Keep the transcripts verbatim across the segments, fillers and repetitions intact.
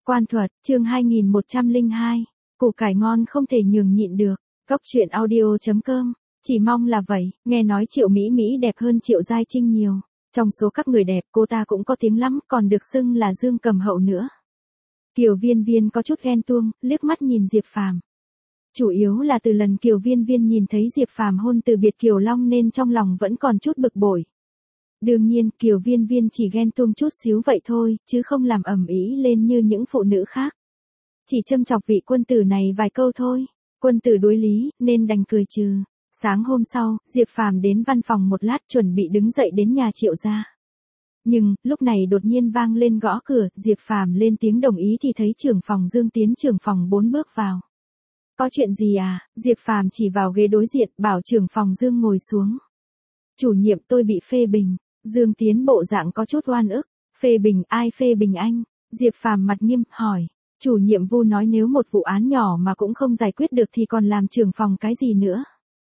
Quan thuật, chương hai nghìn một trăm lẻ hai. Củ cải ngon không thể nhường nhịn được. Cốc truyện audio chấm com. Chỉ mong là vậy, nghe nói Triệu Mỹ Mỹ đẹp hơn Triệu Giai Trinh nhiều. Trong số các người đẹp cô ta cũng có tiếng lắm, còn được xưng là Dương Cầm Hậu nữa. Kiều Viên Viên có chút ghen tuông, liếc mắt nhìn Diệp Phàm. Chủ yếu là từ lần Kiều Viên Viên nhìn thấy Diệp Phàm hôn từ biệt Kiều Long nên trong lòng vẫn còn chút bực bội. Đương nhiên, Kiều Viên Viên chỉ ghen tuông chút xíu vậy thôi, chứ không làm ầm ĩ lên như những phụ nữ khác. Chỉ châm chọc vị quân tử này vài câu thôi. Quân tử đối lý, nên đành cười trừ. Sáng hôm sau, Diệp Phàm đến văn phòng một lát chuẩn bị đứng dậy đến nhà Triệu gia. Nhưng, lúc này đột nhiên vang lên gõ cửa, Diệp Phàm lên tiếng đồng ý thì thấy trưởng phòng Dương tiến trưởng phòng bốn bước vào. Có chuyện gì à? Diệp Phàm chỉ vào ghế đối diện, bảo trưởng phòng Dương ngồi xuống. Chủ nhiệm tôi bị phê bình. Dương Tiến bộ dạng có chút oan ức. Phê bình ai phê bình anh? Diệp Phàm mặt nghiêm, hỏi. Chủ nhiệm Vu nói nếu một vụ án nhỏ mà cũng không giải quyết được thì còn làm trưởng phòng cái gì nữa?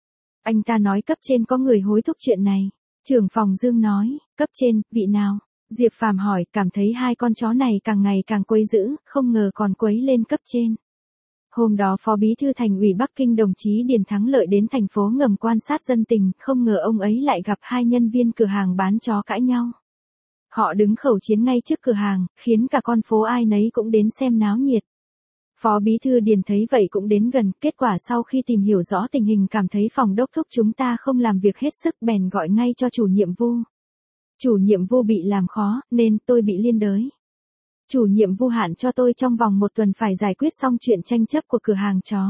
Anh ta nói cấp trên có người hối thúc chuyện này. Trưởng phòng Dương nói, cấp trên, vị nào? Diệp Phàm hỏi, cảm thấy hai con chó này càng ngày càng quấy dữ, không ngờ còn quấy lên cấp trên. Hôm đó Phó Bí thư Thành ủy Bắc Kinh đồng chí Điền Thắng Lợi đến thành phố ngầm quan sát dân tình, không ngờ ông ấy lại gặp hai nhân viên cửa hàng bán chó cãi nhau. Họ đứng khẩu chiến ngay trước cửa hàng, khiến cả con phố ai nấy cũng đến xem náo nhiệt. Phó Bí thư Điền thấy vậy cũng đến gần, kết quả sau khi tìm hiểu rõ tình hình cảm thấy phòng đốc thúc chúng ta không làm việc hết sức bèn gọi ngay cho chủ nhiệm Vu. Chủ nhiệm Vu bị làm khó, nên tôi bị liên đới. Chủ nhiệm Vu hạn cho tôi trong vòng một tuần phải giải quyết xong chuyện tranh chấp của cửa hàng chó.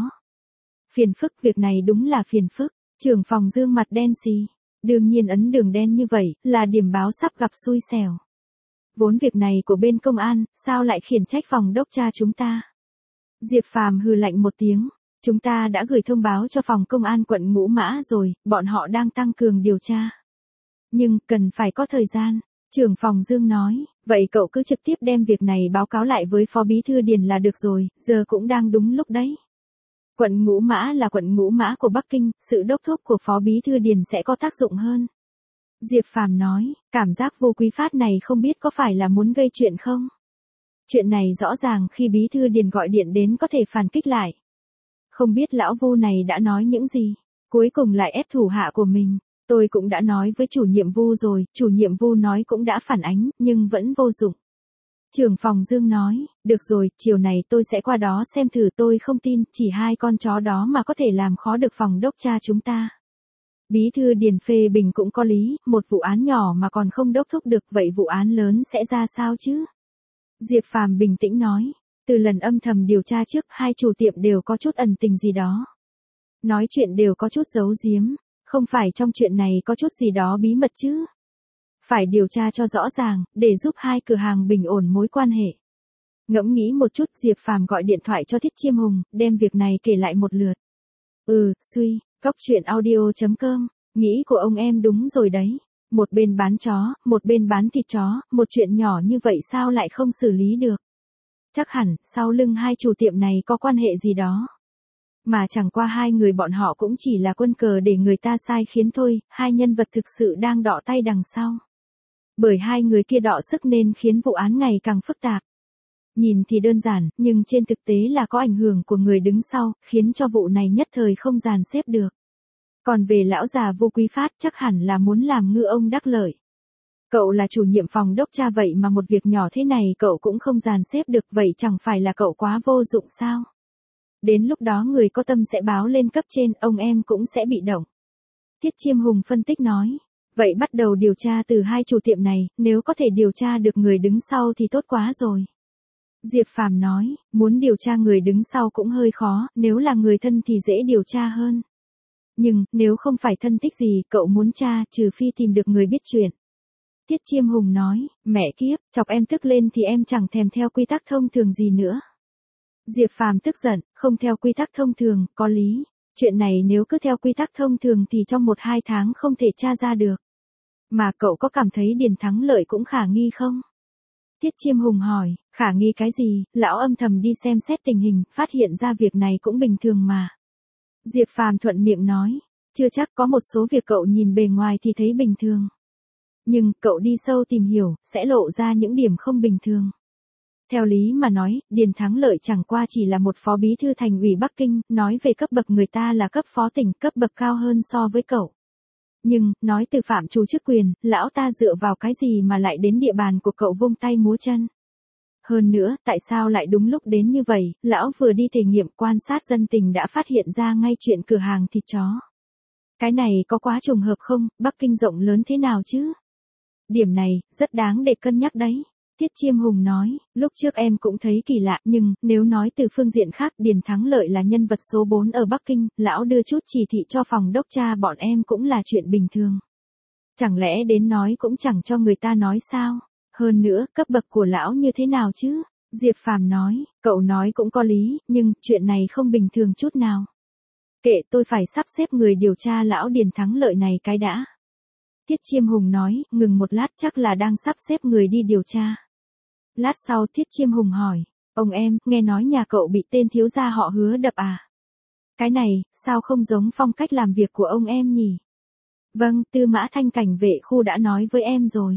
Phiền phức, việc này đúng là phiền phức. Trưởng phòng Dương mặt đen xì. Đương nhiên ấn đường đen như vậy là điểm báo sắp gặp xui xẻo. Vốn việc này của bên công an, sao lại khiển trách phòng đốc tra chúng ta? Diệp Phàm hừ lạnh một tiếng. Chúng ta đã gửi thông báo cho phòng công an quận Ngũ Mã rồi, bọn họ đang tăng cường điều tra. Nhưng, cần phải có thời gian. Trưởng phòng Dương nói, vậy cậu cứ trực tiếp đem việc này báo cáo lại với Phó Bí thư Điền là được rồi, giờ cũng đang đúng lúc đấy. Quận Ngũ Mã là quận Ngũ Mã của Bắc Kinh, sự đốc thúc của Phó Bí thư Điền sẽ có tác dụng hơn. Diệp Phàm nói, cảm giác Vu Quý Phát này không biết có phải là muốn gây chuyện không? Chuyện này rõ ràng khi Bí thư Điền gọi điện đến có thể phản kích lại. Không biết lão Vu này đã nói những gì, cuối cùng lại ép thủ hạ của mình. Tôi cũng đã nói với chủ nhiệm Vu rồi, chủ nhiệm Vu nói cũng đã phản ánh, nhưng vẫn vô dụng. Trưởng phòng Dương nói, được rồi, chiều này tôi sẽ qua đó xem thử, tôi không tin, chỉ hai con chó đó mà có thể làm khó được phòng đốc tra chúng ta. Bí thư Điền phê bình cũng có lý, một vụ án nhỏ mà còn không đốc thúc được, vậy vụ án lớn sẽ ra sao chứ? Diệp Phàm bình tĩnh nói, từ lần âm thầm điều tra trước, hai chủ tiệm đều có chút ẩn tình gì đó. Nói chuyện đều có chút giấu giếm. Không phải trong chuyện này có chút gì đó bí mật chứ? Phải điều tra cho rõ ràng, để giúp hai cửa hàng bình ổn mối quan hệ. Ngẫm nghĩ một chút, Diệp Phàm gọi điện thoại cho Thiết Chiêm Hùng, đem việc này kể lại một lượt. Ừ, suy, cốc truyện audio chấm com, nghĩ của ông em đúng rồi đấy. Một bên bán chó, một bên bán thịt chó, một chuyện nhỏ như vậy sao lại không xử lý được? Chắc hẳn, sau lưng hai chủ tiệm này có quan hệ gì đó. Mà chẳng qua hai người bọn họ cũng chỉ là quân cờ để người ta sai khiến thôi, hai nhân vật thực sự đang đọ tay đằng sau. Bởi hai người kia đọ sức nên khiến vụ án ngày càng phức tạp. Nhìn thì đơn giản, nhưng trên thực tế là có ảnh hưởng của người đứng sau, khiến cho vụ này nhất thời không dàn xếp được. Còn về lão già Vu Quý Phát chắc hẳn là muốn làm ngư ông đắc lợi. Cậu là chủ nhiệm phòng đốc tra vậy mà một việc nhỏ thế này cậu cũng không dàn xếp được, vậy chẳng phải là cậu quá vô dụng sao? Đến lúc đó người có tâm sẽ báo lên cấp trên, ông em cũng sẽ bị động. Thiết Chiêm Hùng phân tích nói. Vậy bắt đầu điều tra từ hai chủ tiệm này, nếu có thể điều tra được người đứng sau thì tốt quá rồi. Diệp Phàm nói, muốn điều tra người đứng sau cũng hơi khó, nếu là người thân thì dễ điều tra hơn. Nhưng, nếu không phải thân thích gì, cậu muốn tra, trừ phi tìm được người biết chuyện. Thiết Chiêm Hùng nói, mẹ kiếp, chọc em tức lên thì em chẳng thèm theo quy tắc thông thường gì nữa. Diệp Phàm tức giận, không theo quy tắc thông thường, có lý. Chuyện này nếu cứ theo quy tắc thông thường thì trong một hai tháng không thể tra ra được. Mà cậu có cảm thấy Điền Thắng Lợi cũng khả nghi không? Thiết Chiêm Hùng hỏi, khả nghi cái gì? Lão âm thầm đi xem xét tình hình, phát hiện ra việc này cũng bình thường mà. Diệp Phàm thuận miệng nói, chưa chắc, có một số việc cậu nhìn bề ngoài thì thấy bình thường. Nhưng, cậu đi sâu tìm hiểu, sẽ lộ ra những điểm không bình thường. Theo lý mà nói, Điền Thắng Lợi chẳng qua chỉ là một phó bí thư thành ủy Bắc Kinh, nói về cấp bậc người ta là cấp phó tỉnh, cấp bậc cao hơn so với cậu. Nhưng, nói từ phạm trù chức quyền, lão ta dựa vào cái gì mà lại đến địa bàn của cậu vung tay múa chân? Hơn nữa, tại sao lại đúng lúc đến như vậy, lão vừa đi thể nghiệm quan sát dân tình đã phát hiện ra ngay chuyện cửa hàng thịt chó. Cái này có quá trùng hợp không, Bắc Kinh rộng lớn thế nào chứ? Điểm này, rất đáng để cân nhắc đấy. Tiết Chiêm Hùng nói, lúc trước em cũng thấy kỳ lạ, nhưng, nếu nói từ phương diện khác, Điền Thắng Lợi là nhân vật số bốn ở Bắc Kinh, lão đưa chút chỉ thị cho phòng đốc tra bọn em cũng là chuyện bình thường. Chẳng lẽ đến nói cũng chẳng cho người ta nói sao? Hơn nữa, cấp bậc của lão như thế nào chứ? Diệp Phàm nói, cậu nói cũng có lý, nhưng, chuyện này không bình thường chút nào. Kệ, tôi phải sắp xếp người điều tra lão Điền Thắng Lợi này cái đã. Tiết Chiêm Hùng nói, ngừng một lát, chắc là đang sắp xếp người đi điều tra. Lát sau Tiết Chiêm Hùng hỏi, ông em, nghe nói nhà cậu bị tên thiếu gia họ Hứa đập à? Cái này, sao không giống phong cách làm việc của ông em nhỉ? Vâng, Tư Mã Thanh cảnh vệ khu đã nói với em rồi.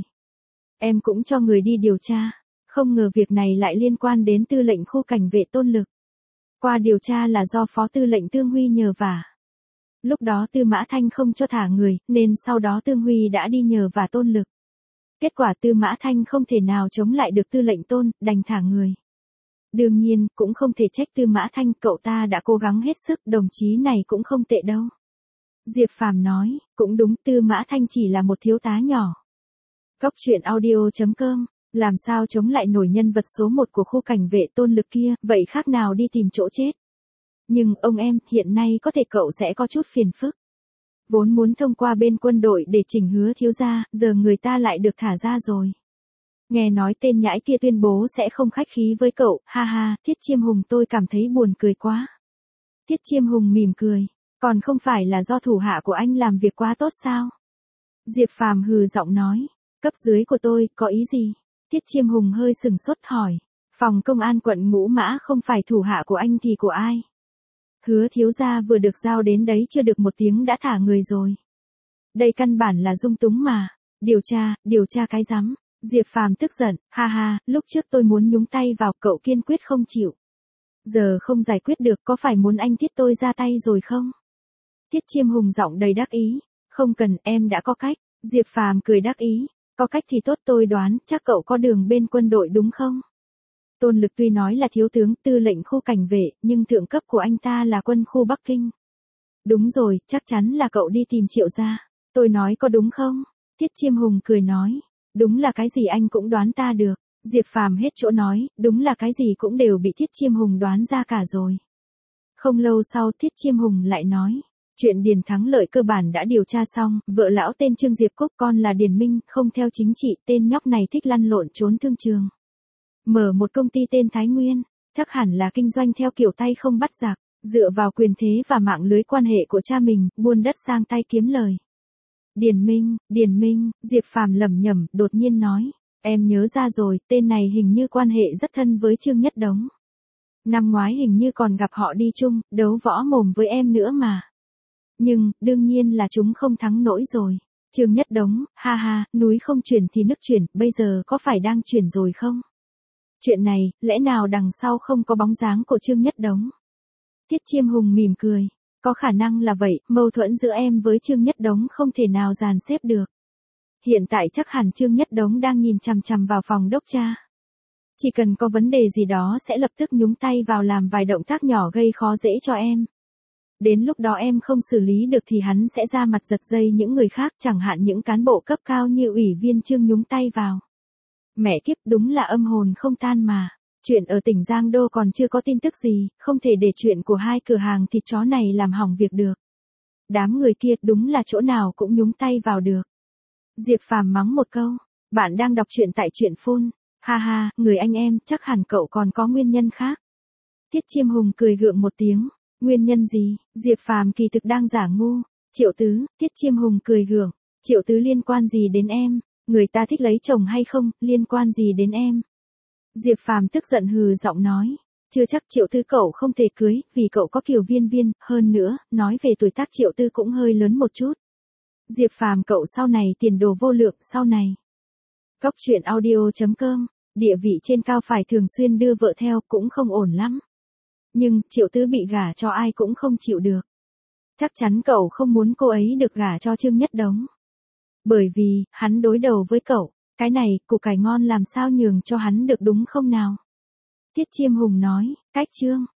Em cũng cho người đi điều tra, không ngờ việc này lại liên quan đến tư lệnh khu cảnh vệ Tôn Lực. Qua điều tra là do phó tư lệnh Tương Huy nhờ vả. Lúc đó Tư Mã Thanh không cho thả người, nên sau đó Tương Huy đã đi nhờ vả Tôn Lực. Kết quả Tư Mã Thanh không thể nào chống lại được tư lệnh Tôn, đành thả người. Đương nhiên, cũng không thể trách Tư Mã Thanh, cậu ta đã cố gắng hết sức, đồng chí này cũng không tệ đâu. Diệp Phàm nói, cũng đúng, Tư Mã Thanh chỉ là một thiếu tá nhỏ. Cóc truyện audio chấm com, làm sao chống lại nổi nhân vật số một của khu cảnh vệ Tôn Lực kia, vậy khác nào đi tìm chỗ chết. Nhưng, ông em, hiện nay có thể cậu sẽ có chút phiền phức. Vốn muốn thông qua bên quân đội để chỉnh Hứa thiếu gia, giờ người ta lại được thả ra rồi. Nghe nói tên nhãi kia tuyên bố sẽ không khách khí với cậu, ha ha, Tiết Chiêm Hùng tôi cảm thấy buồn cười quá. Tiết Chiêm Hùng mỉm cười, còn không phải là do thủ hạ của anh làm việc quá tốt sao? Diệp Phàm hừ giọng nói, cấp dưới của tôi, có ý gì? Tiết Chiêm Hùng hơi sừng sốt hỏi, phòng công an quận Ngũ Mã không phải thủ hạ của anh thì của ai? Hứa thiếu gia vừa được giao đến đấy chưa được một tiếng đã thả người rồi. Đây căn bản là dung túng mà. Điều tra, điều tra cái rắm. Diệp Phàm tức giận, ha ha, lúc trước tôi muốn nhúng tay vào, cậu kiên quyết không chịu. Giờ không giải quyết được, có phải muốn anh Tiết tôi ra tay rồi không? Tiết Chiêm Hùng giọng đầy đắc ý, không cần, em đã có cách. Diệp Phàm cười đắc ý, có cách thì tốt, tôi đoán, chắc cậu có đường bên quân đội đúng không? Tôn Lực tuy nói là thiếu tướng tư lệnh khu cảnh vệ, nhưng thượng cấp của anh ta là quân khu Bắc Kinh. Đúng rồi, chắc chắn là cậu đi tìm Triệu gia. Tôi nói có đúng không? Tiết Chiêm Hùng cười nói, đúng là cái gì anh cũng đoán ta được. Diệp Phàm hết chỗ nói, đúng là cái gì cũng đều bị Tiết Chiêm Hùng đoán ra cả rồi. Không lâu sau Tiết Chiêm Hùng lại nói, chuyện Điền Thắng Lợi cơ bản đã điều tra xong, vợ lão tên Trương Diệp Cúc, con là Điền Minh, không theo chính trị, tên nhóc này thích lăn lộn trốn thương trường. Mở một công ty tên Thái Nguyên, chắc hẳn là kinh doanh theo kiểu tay không bắt giặc, dựa vào quyền thế và mạng lưới quan hệ của cha mình, buôn đất sang tay kiếm lời. Điền Minh, Điền Minh, Diệp Phàm lẩm nhẩm, đột nhiên nói, em nhớ ra rồi, tên này hình như quan hệ rất thân với Trương Nhất Đống. Năm ngoái hình như còn gặp họ đi chung, đấu võ mồm với em nữa mà. Nhưng, đương nhiên là chúng không thắng nổi rồi. Trương Nhất Đống, ha ha, núi không chuyển thì nước chuyển, bây giờ có phải đang chuyển rồi không? Chuyện này, lẽ nào đằng sau không có bóng dáng của Trương Nhất Đống? Tiết Chiêm Hùng mỉm cười, có khả năng là vậy, mâu thuẫn giữa em với Trương Nhất Đống không thể nào dàn xếp được. Hiện tại chắc hẳn Trương Nhất Đống đang nhìn chằm chằm vào phòng đốc tra. Chỉ cần có vấn đề gì đó sẽ lập tức nhúng tay vào làm vài động tác nhỏ gây khó dễ cho em. Đến lúc đó em không xử lý được thì hắn sẽ ra mặt giật dây những người khác, chẳng hạn những cán bộ cấp cao như ủy viên Trương nhúng tay vào. Mẹ kiếp, đúng là âm hồn không tan mà. Chuyện ở tỉnh Giang Đô còn chưa có tin tức gì, không thể để chuyện của hai cửa hàng thịt chó này làm hỏng việc được. Đám người kia đúng là chỗ nào cũng nhúng tay vào được. Diệp Phàm mắng một câu, bạn đang đọc truyện tại truyện phone. Ha ha, người anh em, chắc hẳn cậu còn có nguyên nhân khác. Tiết Chiêm Hùng cười gượng một tiếng, nguyên nhân gì? Diệp Phàm kỳ thực đang giả ngu. Triệu Tứ, Tiết Chiêm Hùng cười gượng, Triệu Tứ liên quan gì đến em? Người ta thích lấy chồng hay không, liên quan gì đến em? Diệp Phàm tức giận hừ giọng nói, chưa chắc Triệu Tư cậu không thể cưới, vì cậu có Kiều Viên Viên, hơn nữa, nói về tuổi tác Triệu Tư cũng hơi lớn một chút. Diệp Phàm cậu sau này tiền đồ vô lượng, sau này. Cóc truyện audio chấm com Địa vị trên cao phải thường xuyên đưa vợ theo cũng không ổn lắm. Nhưng, Triệu Tứ bị gả cho ai cũng không chịu được. Chắc chắn cậu không muốn cô ấy được gả cho Trương Nhất Đống. Bởi vì, hắn đối đầu với cậu, cái này, củ cải ngon làm sao nhường cho hắn được đúng không nào? Tiết Chiêm Hùng nói, cách Trương.